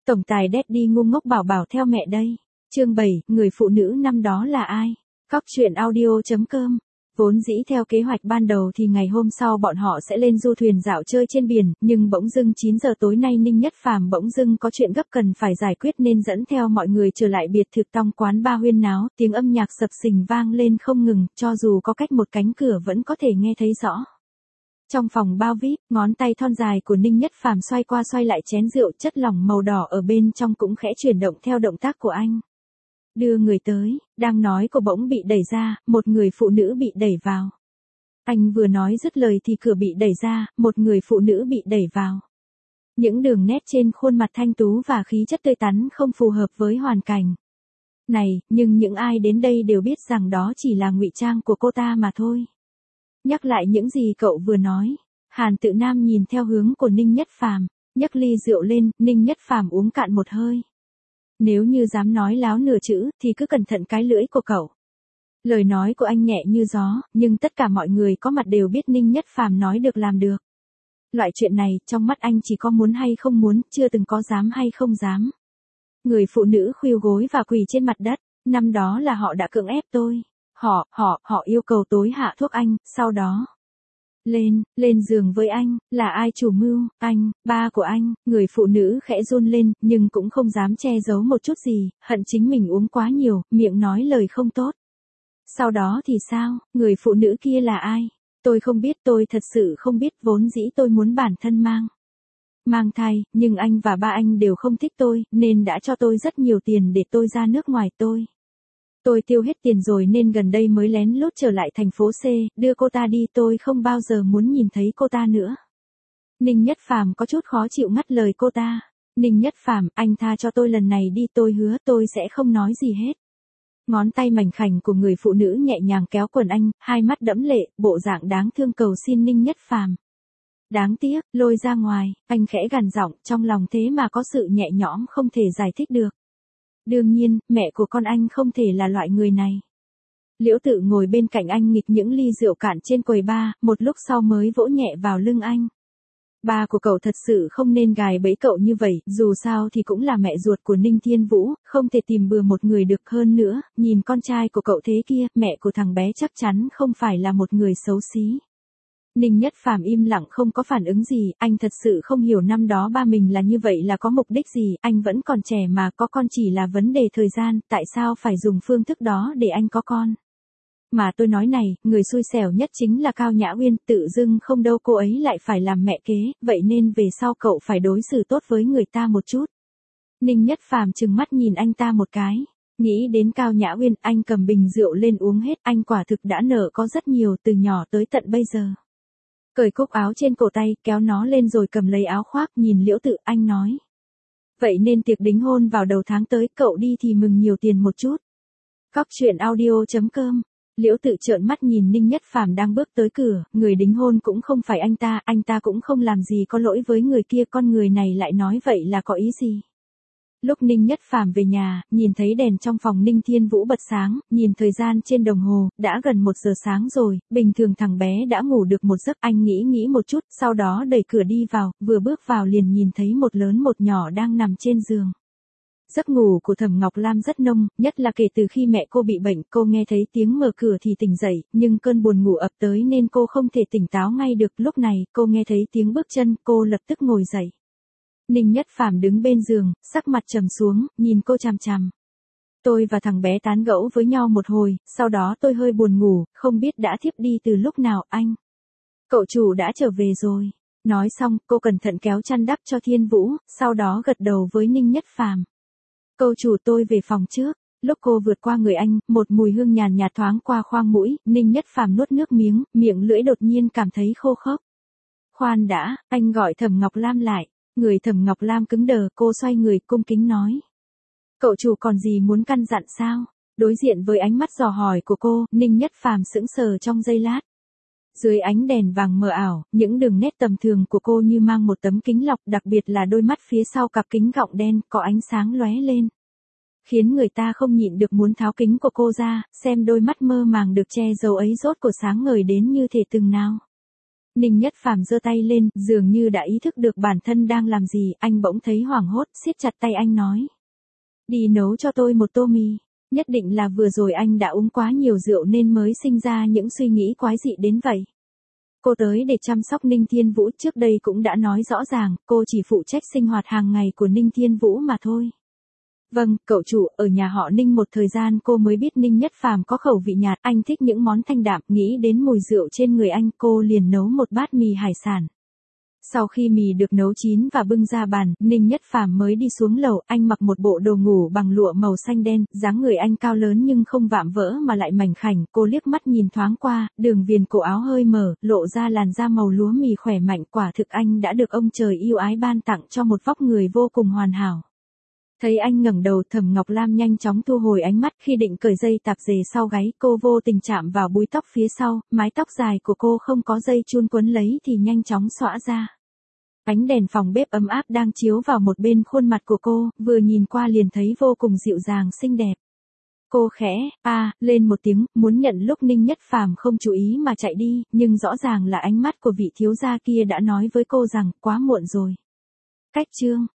Tổng tài Daddy ngu ngốc bảo bảo theo mẹ đây. Chương 7, người phụ nữ năm đó là ai? Cóc truyện audio.com. Vốn dĩ theo kế hoạch ban đầu thì ngày hôm sau bọn họ sẽ lên du thuyền dạo chơi trên biển, nhưng bỗng dưng 9 giờ tối nay Ninh Nhất Phàm bỗng dưng có chuyện gấp cần phải giải quyết nên dẫn theo mọi người trở lại biệt thự Tong quán ba huyên náo, tiếng âm nhạc sập sình vang lên không ngừng, cho dù có cách một cánh cửa vẫn có thể nghe thấy rõ. Trong phòng bao VIP, ngón tay thon dài của Ninh Nhất Phàm xoay qua xoay lại chén rượu, chất lỏng màu đỏ ở bên trong cũng khẽ chuyển động theo động tác của anh. Đưa người tới, đang nói cô bỗng bị đẩy ra, một người phụ nữ bị đẩy vào. Anh vừa nói dứt lời thì cửa bị đẩy ra, một người phụ nữ bị đẩy vào. Những đường nét trên khuôn mặt thanh tú và khí chất tươi tắn không phù hợp với hoàn cảnh này, nhưng những ai đến đây đều biết rằng đó chỉ là ngụy trang của cô ta mà thôi. Nhắc lại những gì cậu vừa nói, Hàn Tự Nam nhìn theo hướng của Ninh Nhất Phàm, nhấc ly rượu lên, Ninh Nhất Phàm uống cạn một hơi. Nếu như dám nói láo nửa chữ thì cứ cẩn thận cái lưỡi của cậu. Lời nói của anh nhẹ như gió, nhưng tất cả mọi người có mặt đều biết Ninh Nhất Phàm nói được làm được. Loại chuyện này, trong mắt anh chỉ có muốn hay không muốn, chưa từng có dám hay không dám. Người phụ nữ khuỵu gối và quỳ trên mặt đất, năm đó là họ đã cưỡng ép tôi. Họ yêu cầu tối hạ thuốc anh, sau đó lên giường với anh, là ai chủ mưu, anh, ba của anh, người phụ nữ khẽ run lên, nhưng cũng không dám che giấu một chút gì, hận chính mình uống quá nhiều, miệng nói lời không tốt. Sau đó thì sao, người phụ nữ kia là ai? Tôi không biết, tôi thật sự không biết, vốn dĩ tôi muốn bản thân mang thai, nhưng anh và ba anh đều không thích tôi, nên đã cho tôi rất nhiều tiền để tôi ra nước ngoài Tôi tiêu hết tiền rồi nên gần đây mới lén lút trở lại thành phố C, đưa cô ta đi, tôi không bao giờ muốn nhìn thấy cô ta nữa. Ninh Nhất Phàm có chút khó chịu ngắt lời cô ta. Ninh Nhất Phàm, anh tha cho tôi lần này đi, tôi hứa tôi sẽ không nói gì hết. Ngón tay mảnh khảnh của người phụ nữ nhẹ nhàng kéo quần anh, hai mắt đẫm lệ, bộ dạng đáng thương cầu xin Ninh Nhất Phàm. Đáng tiếc, lôi ra ngoài, anh khẽ gằn giọng, trong lòng thế mà có sự nhẹ nhõm không thể giải thích được. Đương nhiên, mẹ của con anh không thể là loại người này. Liễu Tự ngồi bên cạnh anh nghịch những ly rượu cạn trên quầy bar, một lúc sau mới vỗ nhẹ vào lưng anh. Ba của cậu thật sự không nên gài bẫy cậu như vậy, dù sao thì cũng là mẹ ruột của Ninh Thiên Vũ, không thể tìm bừa một người được, hơn nữa, nhìn con trai của cậu thế kia, mẹ của thằng bé chắc chắn không phải là một người xấu xí. Ninh Nhất Phàm im lặng không có phản ứng gì, anh thật sự không hiểu năm đó ba mình là như vậy là có mục đích gì, anh vẫn còn trẻ mà, có con chỉ là vấn đề thời gian, tại sao phải dùng phương thức đó để anh có con. Mà tôi nói này, người xui xẻo nhất chính là Cao Nhã Uyên, tự dưng không đâu cô ấy lại phải làm mẹ kế, vậy nên về sau cậu phải đối xử tốt với người ta một chút. Ninh Nhất Phàm trừng mắt nhìn anh ta một cái. Nghĩ đến Cao Nhã Uyên, anh cầm bình rượu lên uống hết, anh quả thực đã nợ có rất nhiều từ nhỏ tới tận bây giờ. Cởi cúc áo trên cổ tay, kéo nó lên rồi cầm lấy áo khoác, nhìn Liễu Tự, anh nói. Vậy nên tiệc đính hôn vào đầu tháng tới, cậu đi thì mừng nhiều tiền một chút. Cóc truyện audio.com. Liễu Tự trợn mắt nhìn Ninh Nhất Phàm đang bước tới cửa, người đính hôn cũng không phải anh ta cũng không làm gì có lỗi với người kia, con người này lại nói vậy là có ý gì? Lúc Ninh Nhất Phàm về nhà, nhìn thấy đèn trong phòng Ninh Thiên Vũ bật sáng, nhìn thời gian trên đồng hồ, đã gần 1 giờ sáng rồi, bình thường thằng bé đã ngủ được một giấc, anh nghĩ một chút, sau đó đẩy cửa đi vào, vừa bước vào liền nhìn thấy một lớn một nhỏ đang nằm trên giường. Giấc ngủ của Thẩm Ngọc Lam rất nông, nhất là kể từ khi mẹ cô bị bệnh, cô nghe thấy tiếng mở cửa thì tỉnh dậy, nhưng cơn buồn ngủ ập tới nên cô không thể tỉnh táo ngay được, lúc này, cô nghe thấy tiếng bước chân, cô lập tức ngồi dậy. Ninh Nhất Phàm đứng bên giường, sắc mặt trầm xuống, nhìn cô chằm chằm. Tôi và thằng bé tán gẫu với nhau một hồi, sau đó tôi hơi buồn ngủ, không biết đã thiếp đi từ lúc nào, anh. Cậu chủ đã trở về rồi. Nói xong, cô cẩn thận kéo chăn đắp cho Thiên Vũ, sau đó gật đầu với Ninh Nhất Phàm. Cậu chủ, tôi về phòng trước. Lúc cô vượt qua người anh, một mùi hương nhàn nhạt thoáng qua khoang mũi, Ninh Nhất Phàm nuốt nước miếng, miệng lưỡi đột nhiên cảm thấy khô khốc. Khoan đã, anh gọi Thẩm Ngọc Lam lại. Người Thẩm Ngọc Lam cứng đờ, cô xoay người cung kính nói. Cậu chủ còn gì muốn căn dặn sao? Đối diện với ánh mắt dò hỏi của cô, Ninh Nhất Phàm sững sờ trong giây lát. Dưới ánh đèn vàng mờ ảo, những đường nét tầm thường của cô như mang một tấm kính lọc, đặc biệt là đôi mắt phía sau cặp kính gọng đen, có ánh sáng lóe lên. Khiến người ta không nhịn được muốn tháo kính của cô ra, xem đôi mắt mơ màng được che giấu ấy rốt cuộc sáng ngời đến như thể từng nào. Ninh Nhất Phàm giơ tay lên, dường như đã ý thức được bản thân đang làm gì, anh bỗng thấy hoảng hốt, siết chặt tay anh nói. Đi nấu cho tôi một tô mì. Nhất định là vừa rồi anh đã uống quá nhiều rượu nên mới sinh ra những suy nghĩ quái dị đến vậy. Cô tới để chăm sóc Ninh Thiên Vũ, trước đây cũng đã nói rõ ràng, cô chỉ phụ trách sinh hoạt hàng ngày của Ninh Thiên Vũ mà thôi. Vâng, cậu chủ, ở nhà họ Ninh một thời gian cô mới biết Ninh Nhất Phàm có khẩu vị nhạt, anh thích những món thanh đạm, nghĩ đến mùi rượu trên người anh, cô liền nấu một bát mì hải sản. Sau khi mì được nấu chín và bưng ra bàn, Ninh Nhất Phàm mới đi xuống lầu, anh mặc một bộ đồ ngủ bằng lụa màu xanh đen, dáng người anh cao lớn nhưng không vạm vỡ mà lại mảnh khảnh, cô liếc mắt nhìn thoáng qua, đường viền cổ áo hơi mở, lộ ra làn da màu lúa mì khỏe mạnh, quả thực anh đã được ông trời yêu ái ban tặng cho một vóc người vô cùng hoàn hảo. Thấy anh ngẩng đầu, Thẩm Ngọc Lam nhanh chóng thu hồi ánh mắt, khi định cởi dây tạp dề sau gáy, cô vô tình chạm vào búi tóc phía sau, mái tóc dài của cô không có dây chun quấn lấy thì nhanh chóng xõa ra. Ánh đèn phòng bếp ấm áp đang chiếu vào một bên khuôn mặt của cô, vừa nhìn qua liền thấy vô cùng dịu dàng xinh đẹp. Cô khẽ, lên một tiếng, muốn nhận lúc Ninh Nhất Phàm không chú ý mà chạy đi, nhưng rõ ràng là ánh mắt của vị thiếu gia kia đã nói với cô rằng, quá muộn rồi. Cách chương